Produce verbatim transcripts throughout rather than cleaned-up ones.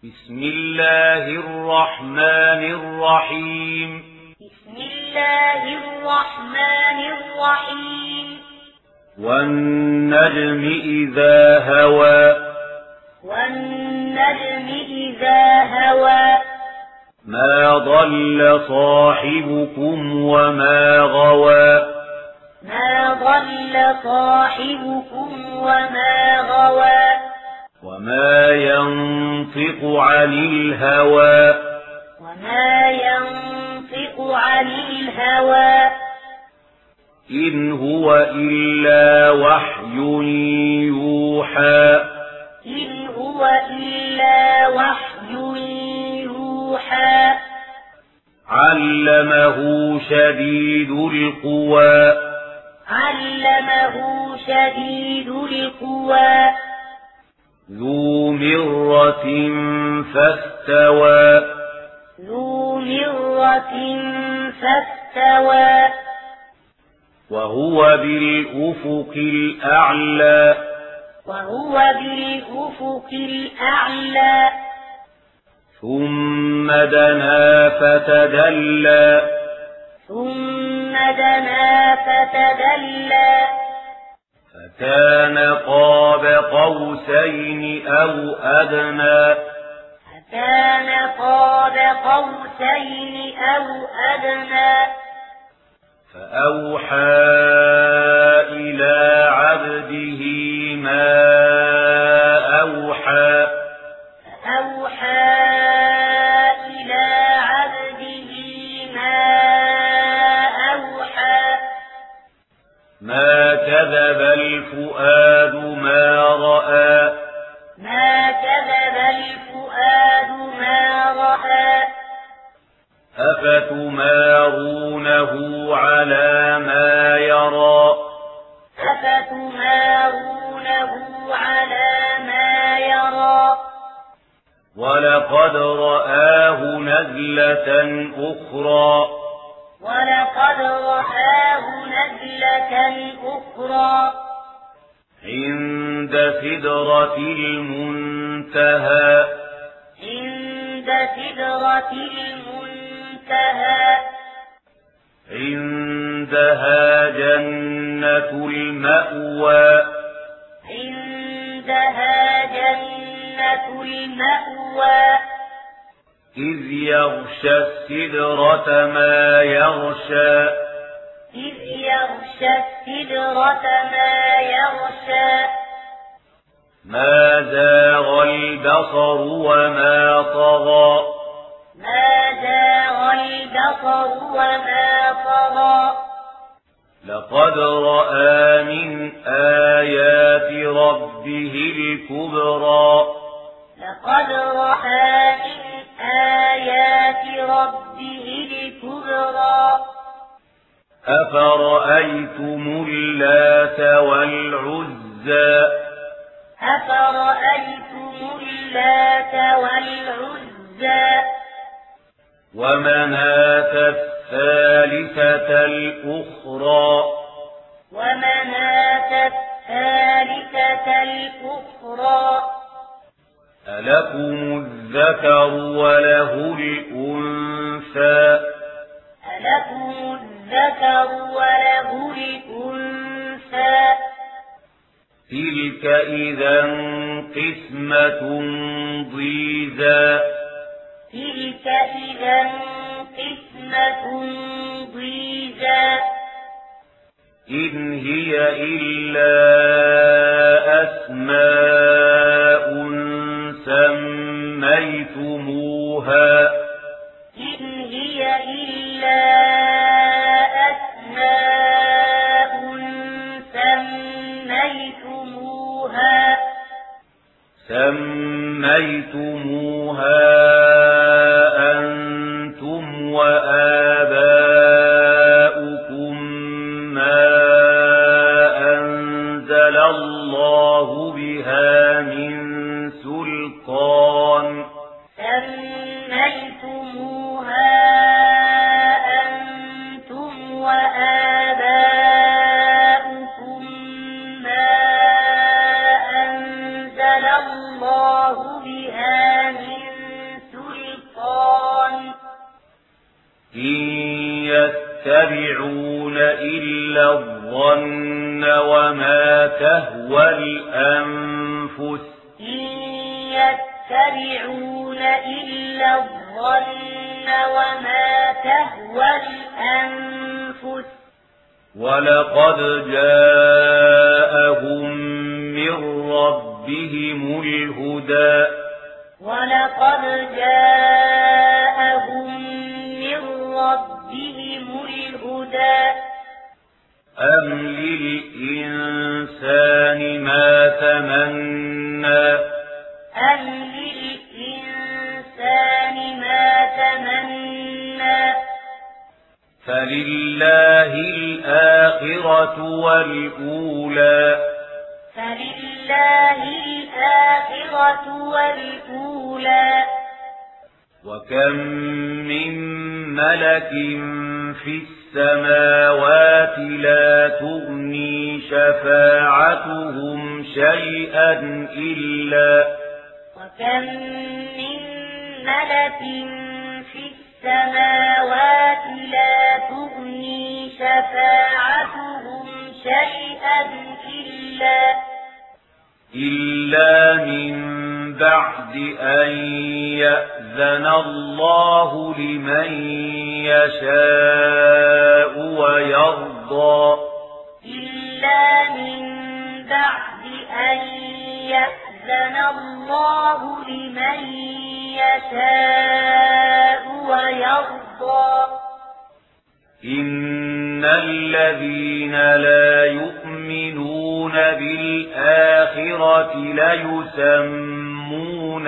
بسم الله الرحمن الرحيم بسم الله الرحمن الرحيم والنجم إذا هوى والنجم إذا هوى ما ضل صاحبكم وما غوى ما ضل صاحبكم وما غوى وما ينطق عن الهوى وما ينطق عن الهوى إن هو إلا وحي يوحى إن هو إلا وحي يوحى علمه شديد القوى علمه شديد القوى ذو مرة فاستوى ذو مرة فاستوى وهو بالأفق الأعلى وهو بالأفق الأعلى ثم دنا فتدلى ثم دنا فتدلى فكان قاب قوسين أو أدنى فكان قاب قوسين أو أدنى فأوحى إلى عبده ما أوحى فأوحى إلى عبده ما أوحى ما كذب الفؤاد ما رأى ما كذب الفؤاد ما رأى أفتمارونه على ما يرى أفتمارونه على ما يرى ولقد رآه نزلة أخرى ولقد رآه نزلة أخرى عند سدرة المنتهى عند سدرة المنتهى عندها جنة المأوى عندها جنة المأوى إذ يغشى السدرة ما يغشى إذ يغشى السدرة ما يغشى ما زاغ البصر وما طغى ما زاغ البصر وما طغى لقد رأى من آيات ربه الكبرى لقد رأى من آيات ربه الكبرى أفرأيتم اللات والعزى أفرأيتم اللات والعزى ومناة الثالثة الأخرى ومناة الثالثة الأخرى ألكم الذكر وله الأنثى ألكم الذكر وله الأنثى تلك إذا قسمة ضيزى تلك إذا قسمة ضيزى إن هي إلا أسماء سميتموها إن هي إلا أسماء سميتموها سميتموها أنتم وآباؤكم ما أنزل الله بها من سلطان سميتموها أنتم وآباؤكم ما أنزل الله بها من يتبعون إلا الظن وما تهوى الأنفس إن يتبعون إلا الظن وما تهوى الأنفس ولقد جاءهم من ربهم الهدى ولقد جاءهم من ربهم الهدى أم للإنسان ما تمنى أم للإنسان ما تمنى فلله الآخرة والأولى فلله الآخرة والأولى وكم من ملك في السماوات لا تغني شفاعتهم شيئا إلا وكم من ملك في السماوات لا تغني شفاعتهم شيئا إلا إلا من بعد أن يأذن الله لمن يشاء ويرضى إلا من بعد أن يأذن الله لمن يشاء ويرضى إن الذين لا يؤمنون بالآخرة ليسمون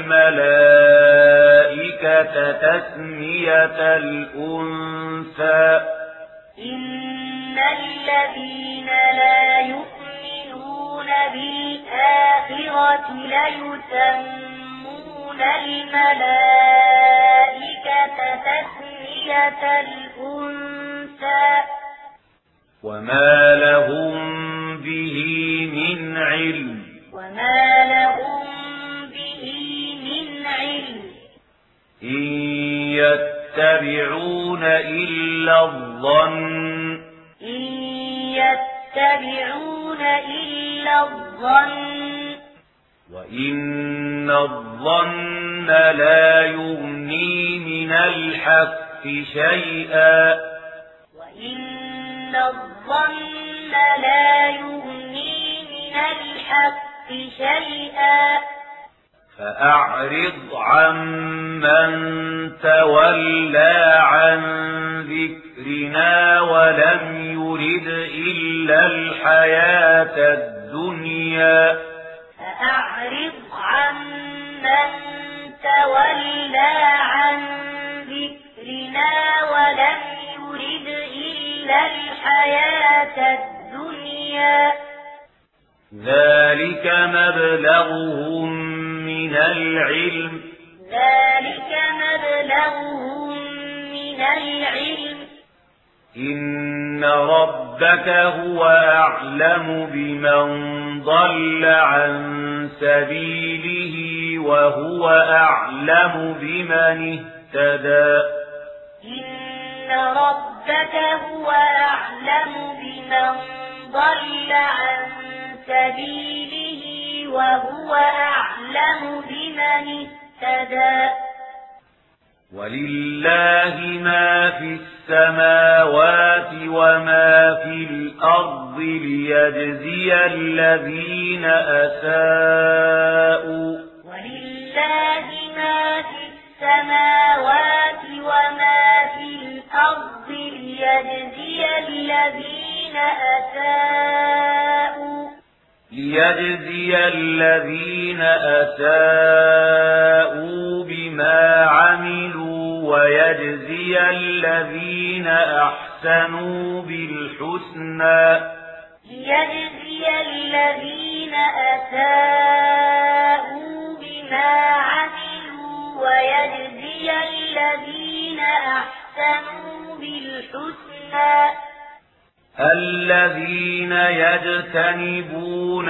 الملائكة تسمية الأنثى إن الذين لا يؤمنون بالآخرة ليسمون الملائكة تسمية الأنثى وما لهم به من علم وما لهم به من علم إن يتبعون إلا الظن إن يتبعون إلا الظن وإن الظن لا يغني من الحق شيئا وإن الظن لا يغني من الحق شيئا فأعرض عمن تولى عن ذكرنا ولم يرد إلا الحياة الدنيا فأعرض عمن تولى عن ذكرنا ولم يرد إلا الحياة الدنيا ذلك مبلغهم من العلم ذلك مبلغهم من العلم إن ربك هو أعلم بمن ضل عن سبيله وهو أعلم بمن اهتدى إن ربك هو أعلم بمن ضل عن سبيله وهو أعلم بمن اهتدى ولله ما في السماوات وما في الأرض ليجزي الذين أساءوا ولله ما في السماوات وما في الأرض ليجزي الذين أساءوا ليجزي الذين أساءوا بما عملوا ويجزي الذين أحسنوا بالحسنى ليجزي الذين أساءوا بما عملوا ويجزي الذين أحسنوا بالحسنى الذين يجتنبون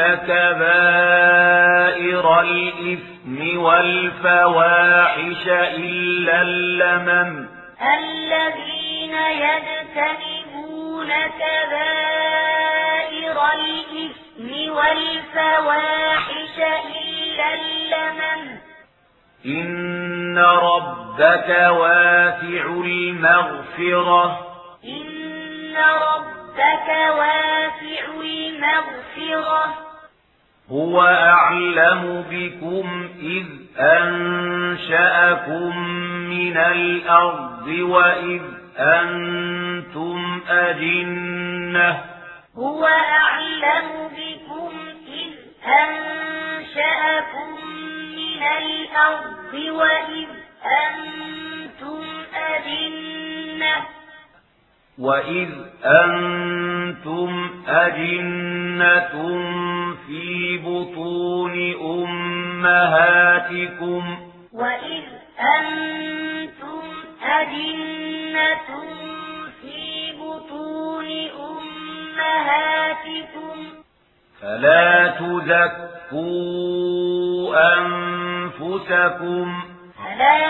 كبائر الإثم والفواحش إلا اللمم الذين يجتنبون كبائر الإثم والفواحش إلا اللمم إن ربك واسع المغفرة إن ربك واسع المغفرة هو أعلم بكم إذ أنشأكم من الأرض وإذ أنتم أجنة هو أعلم بكم إذ أنشأكم من الأرض وإذ أنتم أجنة وإذ أنتم أجنة في بطون أمهاتكم وإذ أنتم أجنة في بطون أمهاتكم فلا تزكوا أنفسكم فلا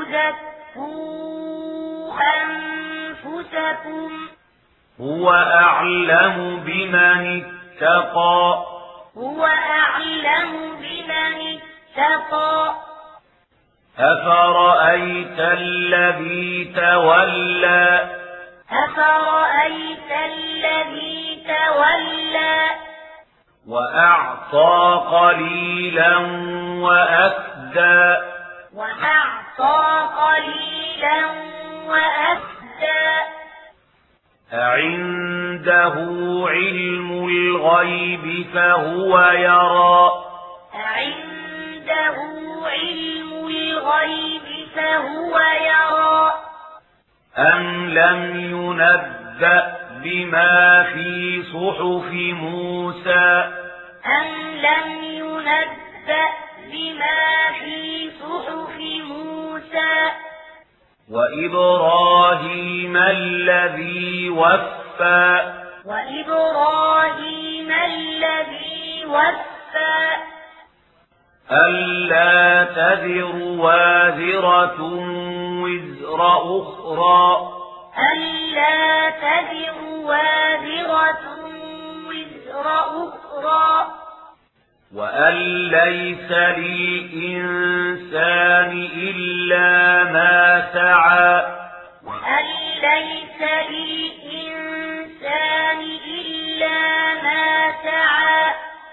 تزكوا أنفسكم هو أعلم بمن اتقى هو أعلم بمن اتقى أفرأيت الذي تولى أفرأيت الذي تولى وأعطى قليلا وأكدى وأعطى قليلا وأكدى أعنده علم الغيب فهو يرى أعنده علم الغيب فهو يرى أم لم ينبأ بما في صحف موسى أم لم ينبأ بما في صحف موسى وإبراهيم الذي وفى وإبراهيم الذي وفى ألا تذر وازرة وزر أخرى ألا تزر وازرة وزر أخرى وأن ليس للإنسان إلا ما سعى وأن ليس للإنسان إلا ما سعى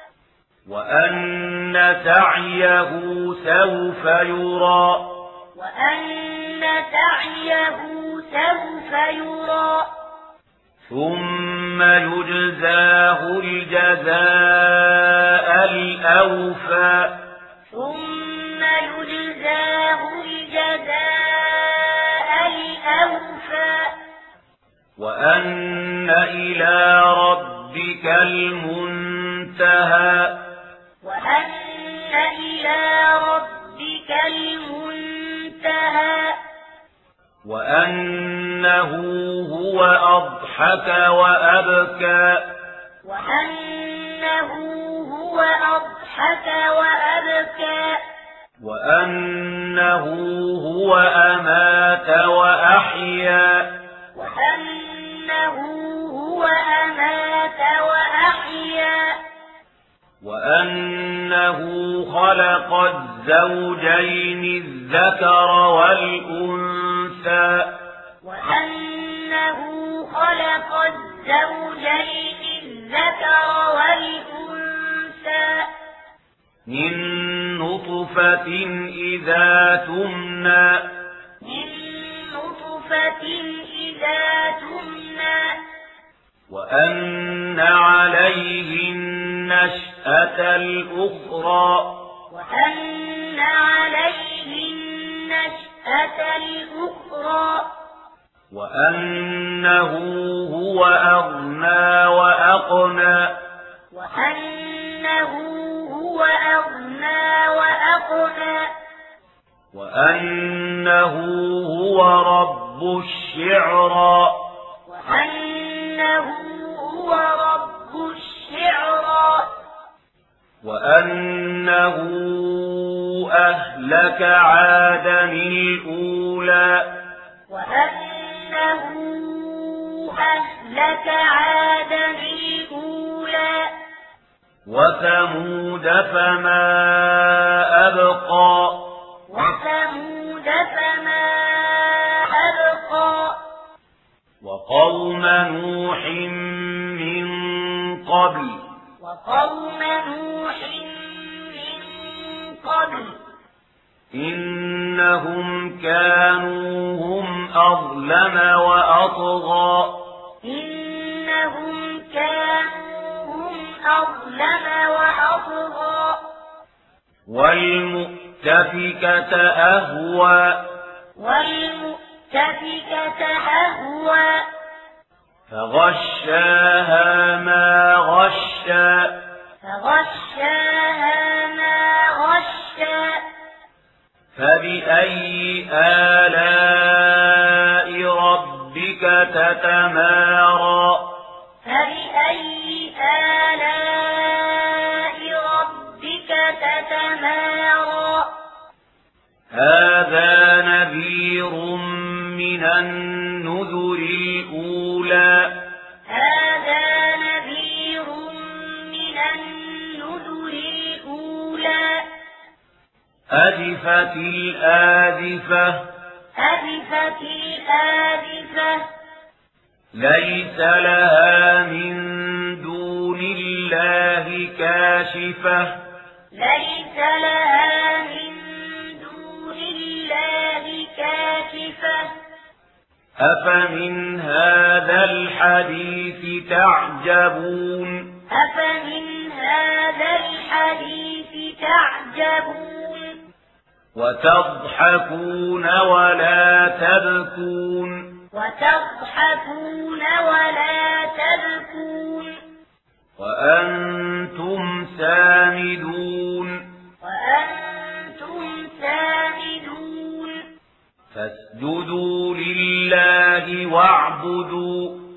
وأن سعيه سوف يرى وأن سعيه سوف يرى ثم يجزاه الجزاء الأوفى ثم يجزاه الجزاء الأوفى وأن إلى ربك المنتهى وأن إلى ربك المنتهى وأنه هو أضحك وأبكى وأنه هو أضحك وأبكى وأنه هو أمات وأحيا وأنه هو أمات وأحيا وأنه خلق الزوجين الذكر والأنثى وأنه خلق الزوجين الذكر والأنثى من نطفة إذا تمنى من نطفة إذا تمنى وأن عليه النشأة الأخرى وأن عليه النشأة الأخرى وأنه هو أغنى وأقنى وأنه هو أغنى وأقنى وأنه هو رب الشعرى وأنه هو رب الشعرى وأنه أهلك عادا الأولى وأنه أهلك عادا الأولى وثمود فما أبقى وثمود فما أبقى وقوم نوح من قبل وقوم نوح من قبل إنهم كانوا هم أظلم وأطغى إنهم كانوا هم أظلم وأطغى والمؤتفكة أهوى والمؤتفكة أهوى فغشاها ما غشى فغشاها ما غشى فبأي آلاء ربك تتمارى فبأي آلاء ربك تتمارى هذا نذير من النذر الأولى هذا نذير من النذر الأولى أزفت الآزفة أزفت الآزفة ليس لها من دون الله كاشفة ليس لها من دون الله كاشفة أفمن هذا الحديث تعجبون أفمن هذا الحديث تعجبون وتضحكون ولا تبكون وتضحكون ولا تبكون وأنتم سامدون وأنتم سامدون فاسجدوا لله واعبدوا